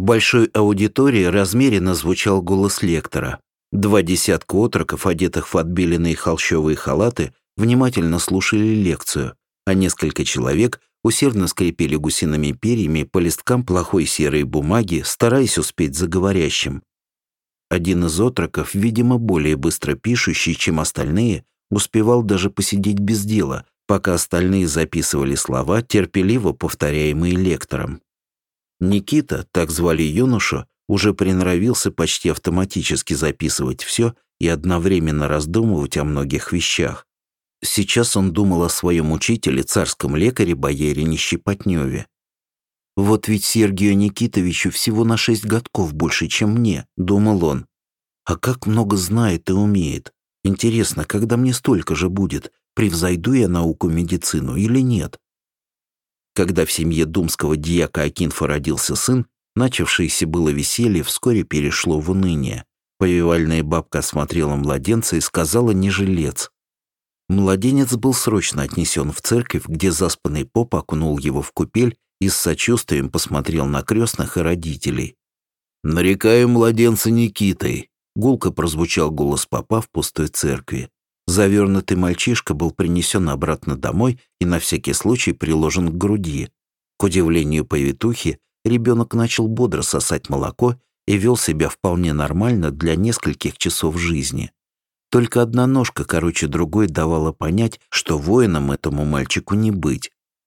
большой аудитории размеренно звучал голос лектора. 2 десятка отроков, одетых в отбеленные холщовые халаты, внимательно слушали лекцию, а несколько человек усердно скрипели гусиными перьями по листкам плохой серой бумаги, стараясь успеть за говорящим. Один из отроков, видимо, более быстро пишущий, чем остальные, успевал даже посидеть без дела, пока остальные записывали слова, терпеливо повторяемые лектором. Никита, так звали юношу, уже приноровился почти автоматически записывать все и одновременно раздумывать о многих вещах. Сейчас он думал о своем учителе, царском лекаре, боярине Щепотневе. «Вот ведь Сергию Никитовичу всего на 6 годков больше, чем мне», — думал он. «А как много знает и умеет. Интересно, когда мне столько же будет, превзойду я науку медицину или нет?» Когда в семье думского дьяка Акинфа родился сын, начавшееся было веселье вскоре перешло в уныние. Повивальная бабка осмотрела младенца и сказала «не жилец». Младенец был срочно отнесен в церковь, где заспанный поп окунул его в купель и с сочувствием посмотрел на крестных и родителей. «Нарекаю младенца Никитой», — гулко прозвучал голос попа в пустой церкви. Завернутый мальчишка был принесен обратно домой и на всякий случай приложен к груди. К удивлению повитухи, ребенок начал бодро сосать молоко и вел себя вполне нормально для нескольких часов жизни. Только одна ножка короче другой давала понять, что воином этому мальчику не быть.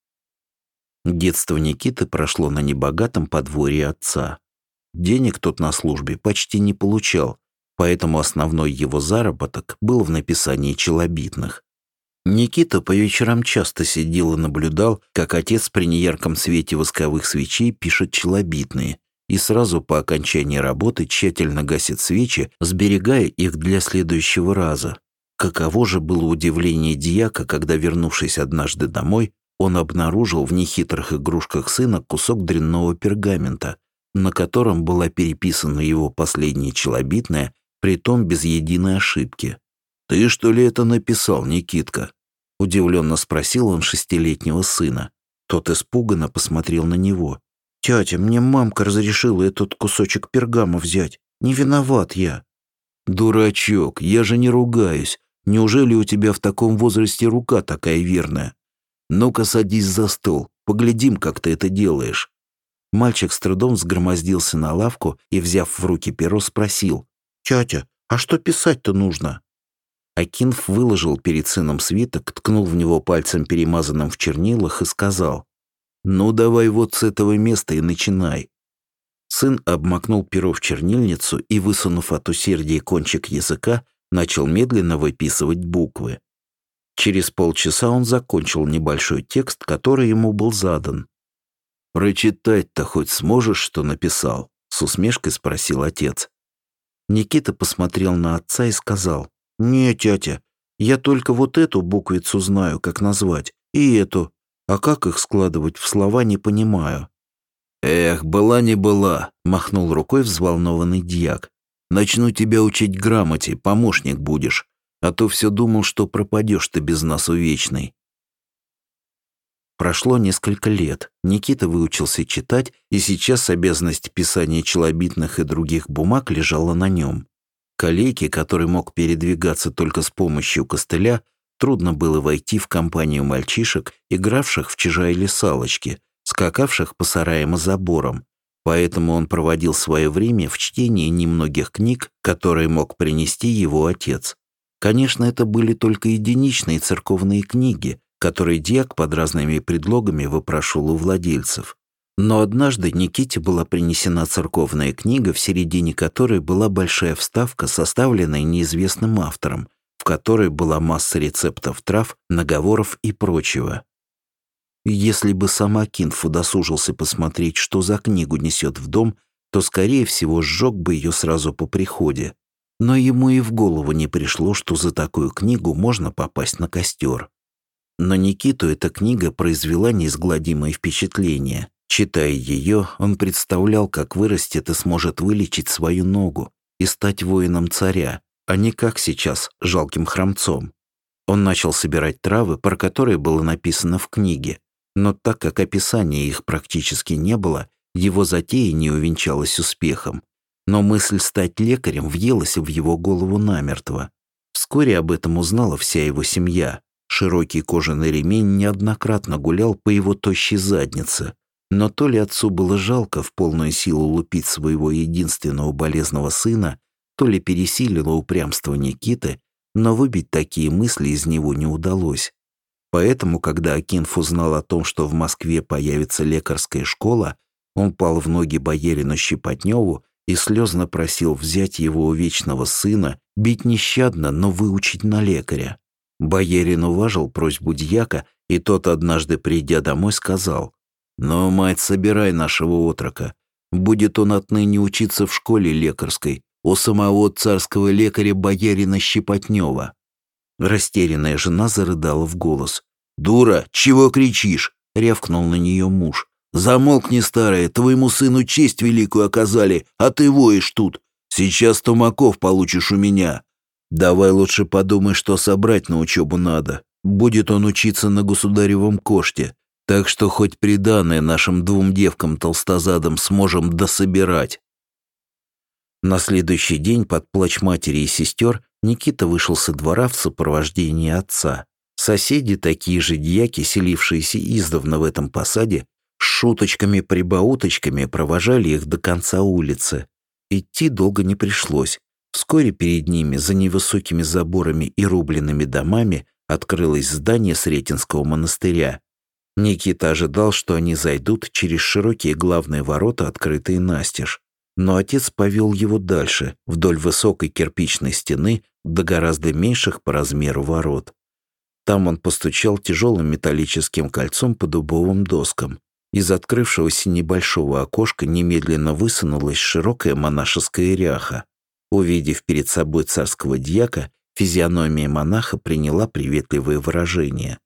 Детство Никиты прошло на небогатом подворье отца. Денег тот на службе почти не получал, поэтому основной его заработок был в написании челобитных. Никита по вечерам часто сидел и наблюдал, как отец при неярком свете восковых свечей пишет челобитные, и сразу по окончании работы тщательно гасит свечи, сберегая их для следующего раза. Каково же было удивление дьяка, когда, вернувшись однажды домой, он обнаружил в нехитрых игрушках сына кусок дрянного пергамента, на котором была переписана его последняя челобитная, притом без единой ошибки. «Ты что ли это написал, Никитка?» — удивленно спросил он 6-летнего сына. Тот испуганно посмотрел на него. «Тетя, мне мамка разрешила этот кусочек пергама взять. Не виноват я». «Дурачок, я же не ругаюсь. Неужели у тебя в таком возрасте рука такая верная? Ну-ка садись за стол, поглядим, как ты это делаешь». Мальчик с трудом взгромоздился на лавку и, взяв в руки перо, спросил: «Тетя, а что писать-то нужно?» Акинф выложил перед сыном свиток, ткнул в него пальцем, перемазанным в чернилах, и сказал: «Ну, давай вот с этого места и начинай». Сын обмакнул перо в чернильницу и, высунув от усердия кончик языка, начал медленно выписывать буквы. Через полчаса он закончил небольшой текст, который ему был задан. «Прочитать-то хоть сможешь, что написал?» — с усмешкой спросил отец. Никита посмотрел на отца и сказал: «Не, тятя, я только вот эту буквицу знаю, как назвать, и эту, а как их складывать в слова, не понимаю». «Эх, была не была», — махнул рукой взволнованный дьяк. «Начну тебя учить грамоте, помощник будешь, а то все думал, что пропадешь ты без нас увечный». Прошло несколько лет. Никита выучился читать, и сейчас обязанность писания челобитных и других бумаг лежала на нем. Калеке, который мог передвигаться только с помощью костыля, трудно было войти в компанию мальчишек, игравших в чижа или салочки, скакавших по сараям и заборам, поэтому он проводил свое время в чтении немногих книг, которые мог принести его отец. Конечно, это были только единичные церковные книги, которые дьяк под разными предлогами выпрашивал у владельцев. Но однажды Никите была принесена церковная книга, в середине которой была большая вставка, составленная неизвестным автором, в которой была масса рецептов трав, наговоров и прочего. Если бы сам Акинф удосужился посмотреть, что за книгу несет в дом, то, скорее всего, сжег бы ее сразу по приходе. Но ему и в голову не пришло, что за такую книгу можно попасть на костер. На Никиту эта книга произвела неизгладимое впечатление. Читая ее, он представлял, как вырастет и сможет вылечить свою ногу и стать воином царя, а не как сейчас, жалким хромцом. Он начал собирать травы, про которые было написано в книге, но так как описания их практически не было, Его затея не увенчалась успехом, но мысль стать лекарем въелась в его голову намертво. Вскоре об этом узнала вся его семья. Широкий кожаный ремень неоднократно гулял по его тощей заднице, но то ли отцу было жалко в полную силу лупить своего единственного болезного сына, то ли пересилило упрямство Никиты, но выбить такие мысли из него не удалось. Поэтому, когда Акинф узнал о том, что в Москве появится лекарская школа, он пал в ноги боярину Щепотневу и слезно просил взять его вечного сына, бить нещадно, но выучить на лекаря. Боярин уважил просьбу дьяка, и тот, однажды придя домой, сказал: «Ну, мать, собирай нашего отрока. Будет он отныне учиться в школе лекарской у самого царского лекаря боярина Щепотнева». Растерянная жена зарыдала в голос. «Дура, чего кричишь?» — рявкнул на нее муж. «Замолкни, старая, твоему сыну честь великую оказали, а ты воешь тут. Сейчас тумаков получишь у меня. Давай лучше подумай, что собрать на учебу надо. Будет он учиться на государевом коште, так что хоть приданое нашим двум девкам толстозадам сможем дособирать». На следующий день под плач матери и сестер Никита вышел со двора в сопровождении отца. Соседи, такие же дьяки, селившиеся издавна в этом посаде, с шуточками-прибауточками провожали их до конца улицы. Идти долго не пришлось. Вскоре перед ними, за невысокими заборами и рубленными домами, открылось здание Сретенского монастыря. Никита ожидал, что они зайдут через широкие главные ворота, открытые настежь. Но отец повел его дальше, вдоль высокой кирпичной стены, до гораздо меньших по размеру ворот. Там он постучал тяжелым металлическим кольцом по дубовым доскам. Из открывшегося небольшого окошка немедленно высунулась широкая монашеская ряха. Увидев перед собой царского дьяка, физиономия монаха приняла приветливое выражение.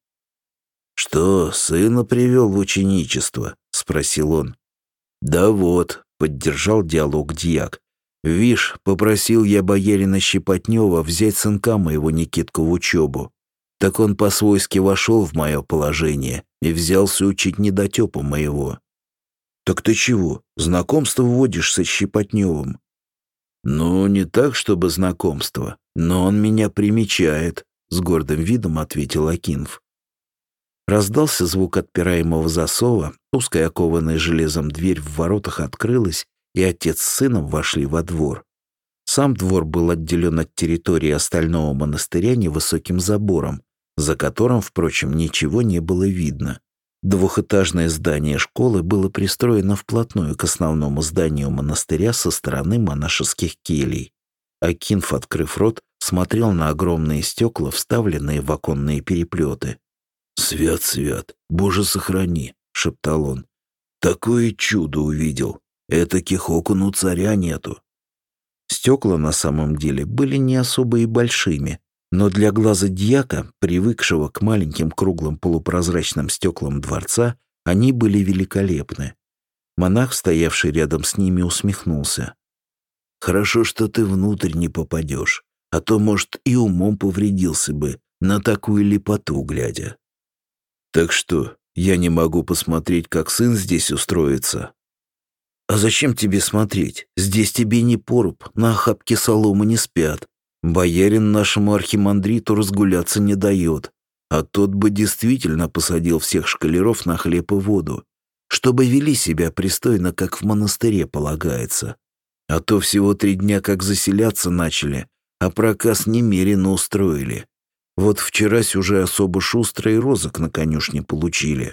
«Что, сына привел в ученичество?» — спросил он. «Да вот», — поддержал диалог дьяк. «Вишь, попросил я боярина Щепотнева взять сынка моего Никитку в учебу. Так он по-свойски вошел в мое положение и взялся учить недотепу моего». «Так ты чего, знакомство вводишь со Щепотневым?» «Ну, не так, чтобы знакомство, но он меня примечает», — с гордым видом ответил Акинф. Раздался звук отпираемого засова, узкая окованная железом дверь в воротах открылась, и отец с сыном вошли во двор. Сам двор был отделен от территории остального монастыря невысоким забором, за которым, впрочем, ничего не было видно. Двухэтажное здание школы было пристроено вплотную к основному зданию монастыря со стороны монашеских келий. Акинф, открыв рот, смотрел на огромные стекла, вставленные в оконные переплеты. «Свят, свят, Боже, сохрани!» — шептал он. «Такое чудо увидел! Этаких окон у царя нету!» Стекла на самом деле были не особо и большими, но для глаза дьяка, привыкшего к маленьким круглым полупрозрачным стеклам дворца, они были великолепны. Монах, стоявший рядом с ними, усмехнулся. «Хорошо, что ты внутрь не попадешь, а то, может, и умом повредился бы, на такую лепоту глядя. Так что, я не могу посмотреть, как сын здесь устроится?» «А зачем тебе смотреть? Здесь тебе не поруб, на охапке соломы не спят. Боярин нашему архимандриту разгуляться не дает, а тот бы действительно посадил всех школяров на хлеб и воду, чтобы вели себя пристойно, как в монастыре полагается. А то всего 3 дня как заселяться начали, а проказ немерено устроили. Вот вчерась уже особо шустрый розыск на конюшне получили».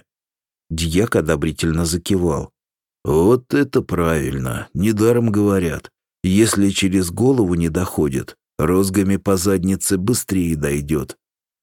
Дьяк одобрительно закивал. «Вот это правильно, недаром говорят. Если через голову не доходит, розгами по заднице быстрее дойдет».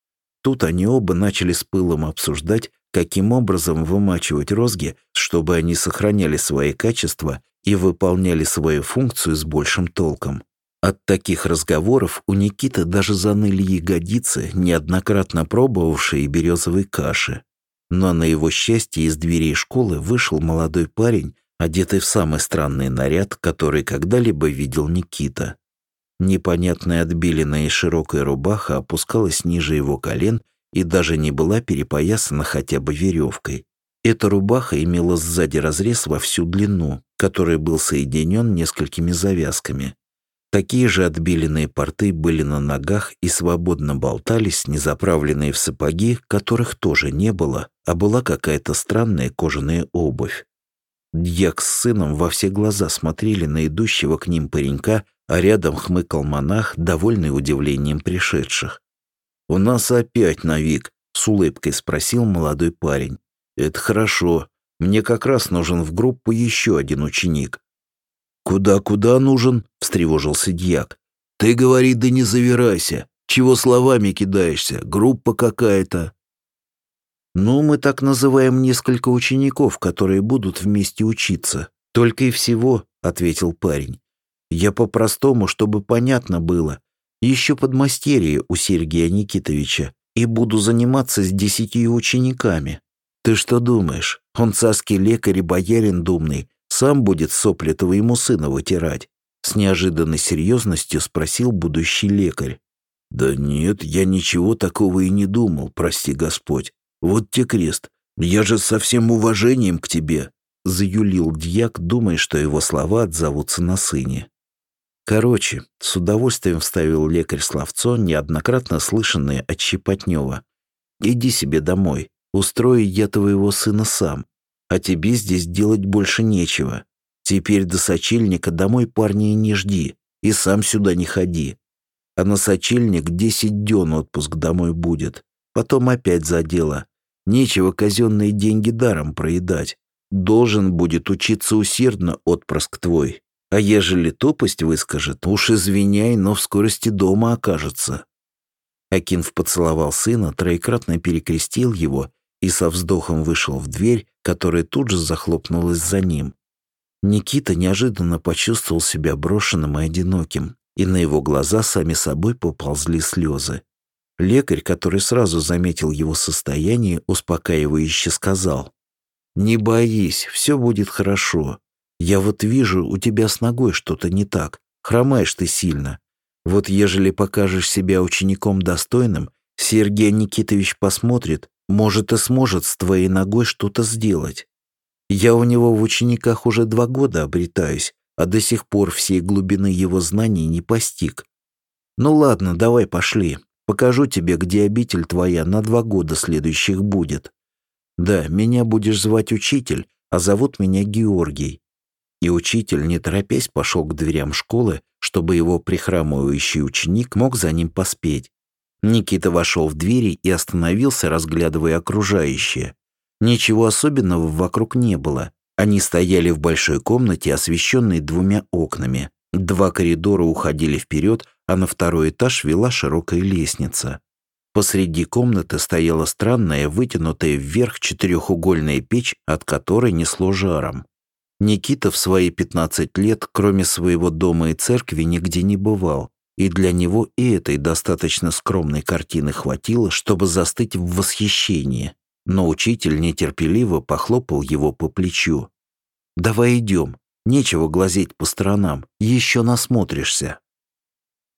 Тут они оба начали с пылом обсуждать, каким образом вымачивать розги, чтобы они сохраняли свои качества и выполняли свою функцию с большим толком. От таких разговоров у Никиты даже заныли ягодицы, неоднократно пробовавшие березовой каши. Но на его счастье из дверей школы вышел молодой парень, одетый в самый странный наряд, который когда-либо видел Никита. Непонятная отбеленная и широкая рубаха опускалась ниже его колен и даже не была перепоясана хотя бы веревкой. Эта рубаха имела сзади разрез во всю длину, который был соединен несколькими завязками. Такие же отбеленные порты были на ногах и свободно болтались, не заправленные в сапоги, которых тоже не было, а была какая-то странная кожаная обувь. Дьяк с сыном во все глаза смотрели на идущего к ним паренька, а рядом хмыкал монах, довольный удивлением пришедших. «У нас опять новик?» — с улыбкой спросил молодой парень. «Это хорошо. Мне как раз нужен в группу еще один ученик». «Куда нужен?» — встревожился дьяк. «Ты говори, да не завирайся. Чего словами кидаешься? Группа какая-то». «Ну, мы так называем несколько учеников, которые будут вместе учиться. Только и всего», — ответил парень. «Я по-простому, чтобы понятно было. Еще подмастерье у Сергея Никитовича, и буду заниматься с 10 учениками. Ты что думаешь, он царский лекарь и боярин думный, сам будет сопли твоему сына вытирать?» С неожиданной серьезностью спросил будущий лекарь. «Да нет, я ничего такого и не думал, прости Господь. Вот те крест, я же со всем уважением к тебе», — заюлил дьяк, думая, что его слова отзовутся на сыне. «Короче», — с удовольствием вставил лекарь словцо, неоднократно слышанное от Щепотнева. «Иди себе домой, устрою я твоего сына сам, а тебе здесь делать больше нечего. Теперь до сочельника домой парня и не жди, и сам сюда не ходи. А на сочельник 10 дён отпуск домой будет, потом опять за дело. Нечего казенные деньги даром проедать. Должен будет учиться усердно отпрыск твой. А ежели тупость выскажет, уж извиняй, но в скорости дома окажется». Акинф поцеловал сына, троекратно перекрестил его и со вздохом вышел в дверь, которая тут же захлопнулась за ним. Никита неожиданно почувствовал себя брошенным и одиноким, и на его глаза сами собой поползли слезы. Лекарь, который сразу заметил его состояние, успокаивающе сказал: «Не боись, все будет хорошо. Я вот вижу, у тебя с ногой что-то не так, хромаешь ты сильно. Вот ежели покажешь себя учеником достойным, Сергей Никитович посмотрит, может и сможет с твоей ногой что-то сделать. Я у него в учениках уже 2 года обретаюсь, а до сих пор всей глубины его знаний не постиг. Ну ладно, давай пошли. Покажу тебе, где обитель твоя на 2 года следующих будет. Да, меня будешь звать учитель, а зовут меня Георгий». И учитель, не торопясь, пошел к дверям школы, чтобы его прихрамывающий ученик мог за ним поспеть. Никита вошел в двери и остановился, разглядывая окружающее. Ничего особенного вокруг не было. Они стояли в большой комнате, освещенной 2 окнами. 2 коридора уходили вперед, а на 2-й этаж вела широкая лестница. Посреди комнаты стояла странная, вытянутая вверх 4-угольная печь, от которой несло жаром. Никита в свои 15 лет, кроме своего дома и церкви, нигде не бывал, и для него и этой достаточно скромной картины хватило, чтобы застыть в восхищении. Но учитель нетерпеливо похлопал его по плечу. «Давай идем, нечего глазеть по сторонам, еще насмотришься».